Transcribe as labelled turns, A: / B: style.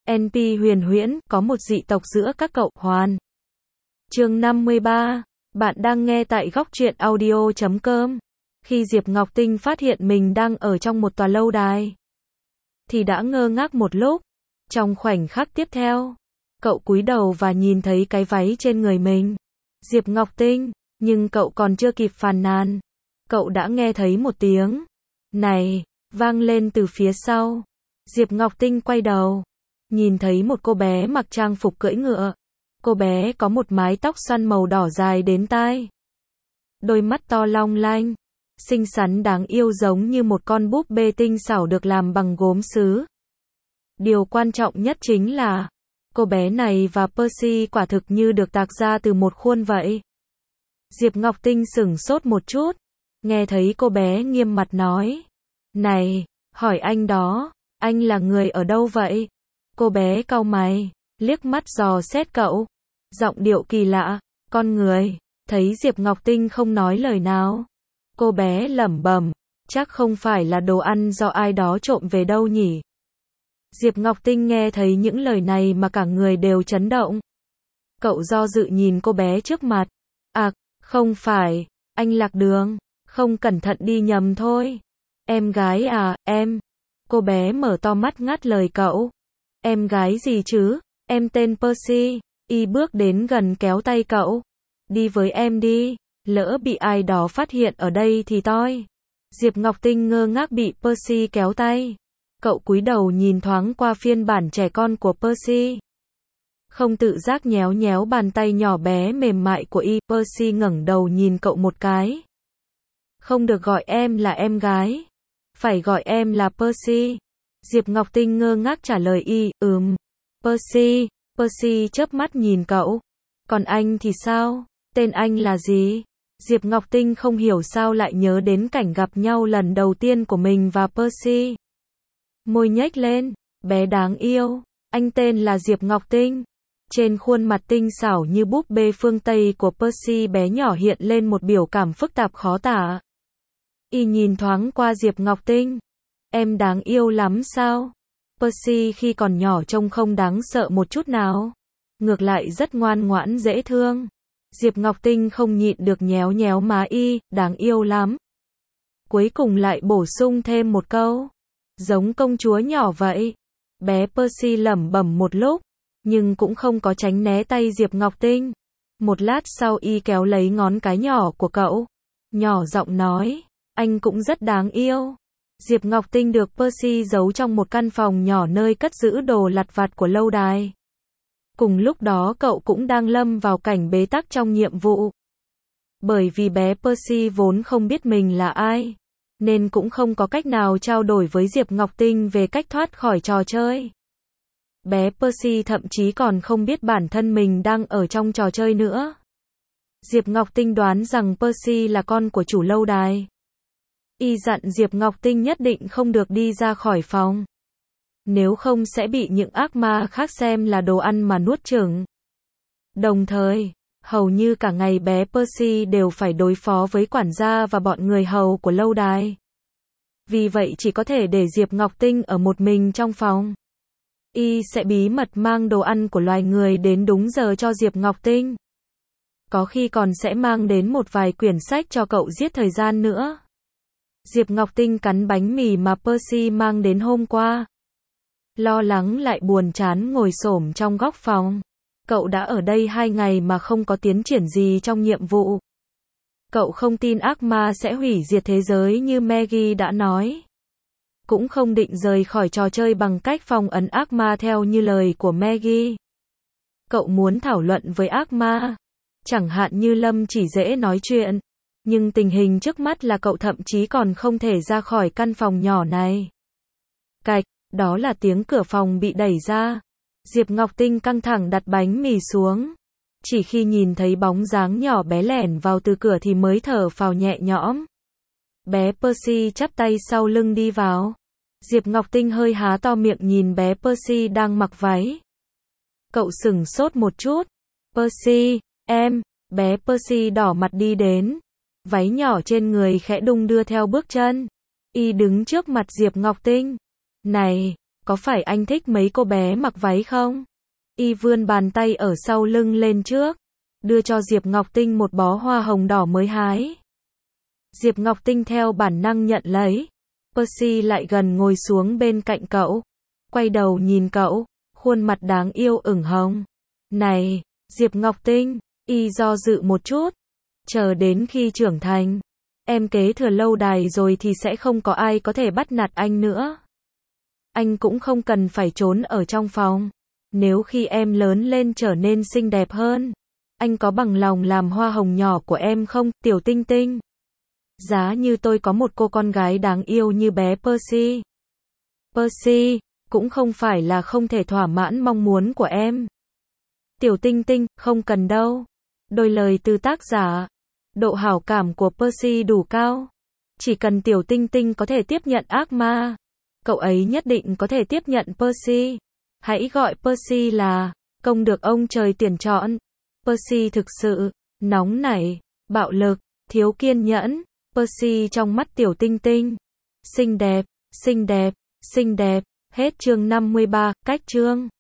A: NP huyền huyễn, có một dị tộc giữa các cậu, Hoàn. Chương 53. Bạn đang nghe tại góc truyện audio.com. Khi Diệp Ngọc Tinh phát hiện mình đang ở trong một tòa lâu đài, thì đã ngơ ngác một lúc. Trong khoảnh khắc tiếp theo, cậu cúi đầu và nhìn thấy cái váy trên người mình. Diệp Ngọc Tinh, nhưng cậu còn chưa kịp phàn nàn, cậu đã nghe thấy một tiếng "này" vang lên từ phía sau. Diệp Ngọc Tinh quay đầu, nhìn thấy một cô bé mặc trang phục cưỡi ngựa. Cô bé có một mái tóc xoăn màu đỏ dài đến tai, đôi mắt to long lanh, xinh xắn đáng yêu giống như một con búp bê tinh xảo được làm bằng gốm sứ. Điều quan trọng nhất chính là, cô bé này và Percy quả thực như được tạc ra từ một khuôn vậy. Diệp Ngọc Tinh sửng sốt một chút, nghe thấy cô bé nghiêm mặt nói: "Này, hỏi anh đó, anh là người ở đâu vậy?" Cô bé cau mày, liếc mắt dò xét cậu, giọng điệu kỳ lạ: "Con người." Thấy Diệp Ngọc Tinh không nói lời nào, cô bé lẩm bẩm: "Chắc không phải là đồ ăn do ai đó trộm về đâu nhỉ?" Diệp Ngọc Tinh nghe thấy những lời này mà cả người đều chấn động. Cậu do dự nhìn cô bé trước mặt. "À, không phải, anh lạc đường, không cẩn thận đi nhầm thôi." "Em gái à, em?" Cô bé mở to mắt ngắt lời cậu. "Em gái gì chứ, em tên Percy." Y bước đến gần kéo tay cậu. "Đi với em đi, lỡ bị ai đó phát hiện ở đây thì toi." Diệp Ngọc Tinh ngơ ngác bị Percy kéo tay. Cậu cúi đầu nhìn thoáng qua phiên bản trẻ con của Percy, không tự giác nhéo nhéo bàn tay nhỏ bé mềm mại của y. Percy ngẩng đầu nhìn cậu một cái. "Không được gọi em là em gái, phải gọi em là Percy." Diệp Ngọc Tinh ngơ ngác trả lời y, Percy." Percy chớp mắt nhìn cậu. "Còn anh thì sao? Tên anh là gì?" Diệp Ngọc Tinh không hiểu sao lại nhớ đến cảnh gặp nhau lần đầu tiên của mình và Percy. Môi nhếch lên, "Bé đáng yêu, anh tên là Diệp Ngọc Tinh." Trên khuôn mặt tinh xảo như búp bê phương Tây của Percy bé nhỏ hiện lên một biểu cảm phức tạp khó tả. Y nhìn thoáng qua Diệp Ngọc Tinh. "Em đáng yêu lắm sao?" Percy khi còn nhỏ trông không đáng sợ một chút nào, ngược lại rất ngoan ngoãn dễ thương. Diệp Ngọc Tinh không nhịn được nhéo nhéo má y, "Đáng yêu lắm." Cuối cùng lại bổ sung thêm một câu: "Giống công chúa nhỏ vậy." Bé Percy lẩm bẩm một lúc, nhưng cũng không có tránh né tay Diệp Ngọc Tinh. Một lát sau y kéo lấy ngón cái nhỏ của cậu, nhỏ giọng nói: "Anh cũng rất đáng yêu." Diệp Ngọc Tinh được Percy giấu trong một căn phòng nhỏ nơi cất giữ đồ lặt vặt của lâu đài. Cùng lúc đó cậu cũng đang lâm vào cảnh bế tắc trong nhiệm vụ. Bởi vì bé Percy vốn không biết mình là ai, nên cũng không có cách nào trao đổi với Diệp Ngọc Tinh về cách thoát khỏi trò chơi. Bé Percy thậm chí còn không biết bản thân mình đang ở trong trò chơi nữa. Diệp Ngọc Tinh đoán rằng Percy là con của chủ lâu đài. Y dặn Diệp Ngọc Tinh nhất định không được đi ra khỏi phòng, nếu không sẽ bị những ác ma khác xem là đồ ăn mà nuốt chửng. Đồng thời, hầu như cả ngày bé Percy đều phải đối phó với quản gia và bọn người hầu của lâu đài. Vì vậy chỉ có thể để Diệp Ngọc Tinh ở một mình trong phòng. Y sẽ bí mật mang đồ ăn của loài người đến đúng giờ cho Diệp Ngọc Tinh. Có khi còn sẽ mang đến một vài quyển sách cho cậu giết thời gian nữa. Diệp Ngọc Tinh cắn bánh mì mà Percy mang đến hôm qua. Lo lắng lại buồn chán ngồi xổm trong góc phòng. Cậu đã ở đây 2 ngày mà không có tiến triển gì trong nhiệm vụ. Cậu không tin ác ma sẽ hủy diệt thế giới như Maggie đã nói. Cũng không định rời khỏi trò chơi bằng cách phong ấn ác ma theo như lời của Maggie. Cậu muốn thảo luận với ác ma, chẳng hạn như Lâm Chỉ Dễ nói chuyện. Nhưng tình hình trước mắt là cậu thậm chí còn không thể ra khỏi căn phòng nhỏ này. Cạch, đó là tiếng cửa phòng bị đẩy ra. Diệp Ngọc Tinh căng thẳng đặt bánh mì xuống. Chỉ khi nhìn thấy bóng dáng nhỏ bé lẻn vào từ cửa thì mới thở phào nhẹ nhõm. Bé Percy chắp tay sau lưng đi vào. Diệp Ngọc Tinh hơi há to miệng nhìn bé Percy đang mặc váy. Cậu sửng sốt một chút. "Percy, em." Bé Percy đỏ mặt đi đến. Váy nhỏ trên người khẽ đung đưa theo bước chân. Y đứng trước mặt Diệp Ngọc Tinh. "Này, có phải anh thích mấy cô bé mặc váy không? Y vươn bàn tay ở sau lưng lên trước, đưa cho Diệp Ngọc Tinh một bó hoa hồng đỏ mới hái. Diệp Ngọc Tinh theo bản năng nhận lấy. Percy lại gần ngồi xuống bên cạnh cậu, quay đầu nhìn cậu, khuôn mặt đáng yêu ửng hồng. Này, Diệp Ngọc Tinh, Y do dự một chút, chờ đến khi trưởng thành, em kế thừa lâu đài rồi thì sẽ không có ai có thể bắt nạt anh nữa. Anh cũng không cần phải trốn ở trong phòng. Nếu khi em lớn lên trở nên xinh đẹp hơn, anh có bằng lòng làm hoa hồng nhỏ của em không, Tiểu Tinh Tinh? Giá như tôi có một cô con gái đáng yêu như bé Percy. Percy, cũng không phải là không thể thỏa mãn mong muốn của em. Tiểu Tinh Tinh, không cần đâu. Đôi lời từ tác giả. Độ hảo cảm của Percy đủ cao. Chỉ cần Tiểu Tinh Tinh có thể tiếp nhận ác ma, cậu ấy nhất định có thể tiếp nhận Percy. Hãy gọi Percy là công được ông trời tuyển chọn. Percy thực sự nóng nảy, bạo lực, thiếu kiên nhẫn. Percy trong mắt Tiểu Tinh Tinh. Xinh đẹp, xinh đẹp, xinh đẹp. Hết chương 53, cách chương.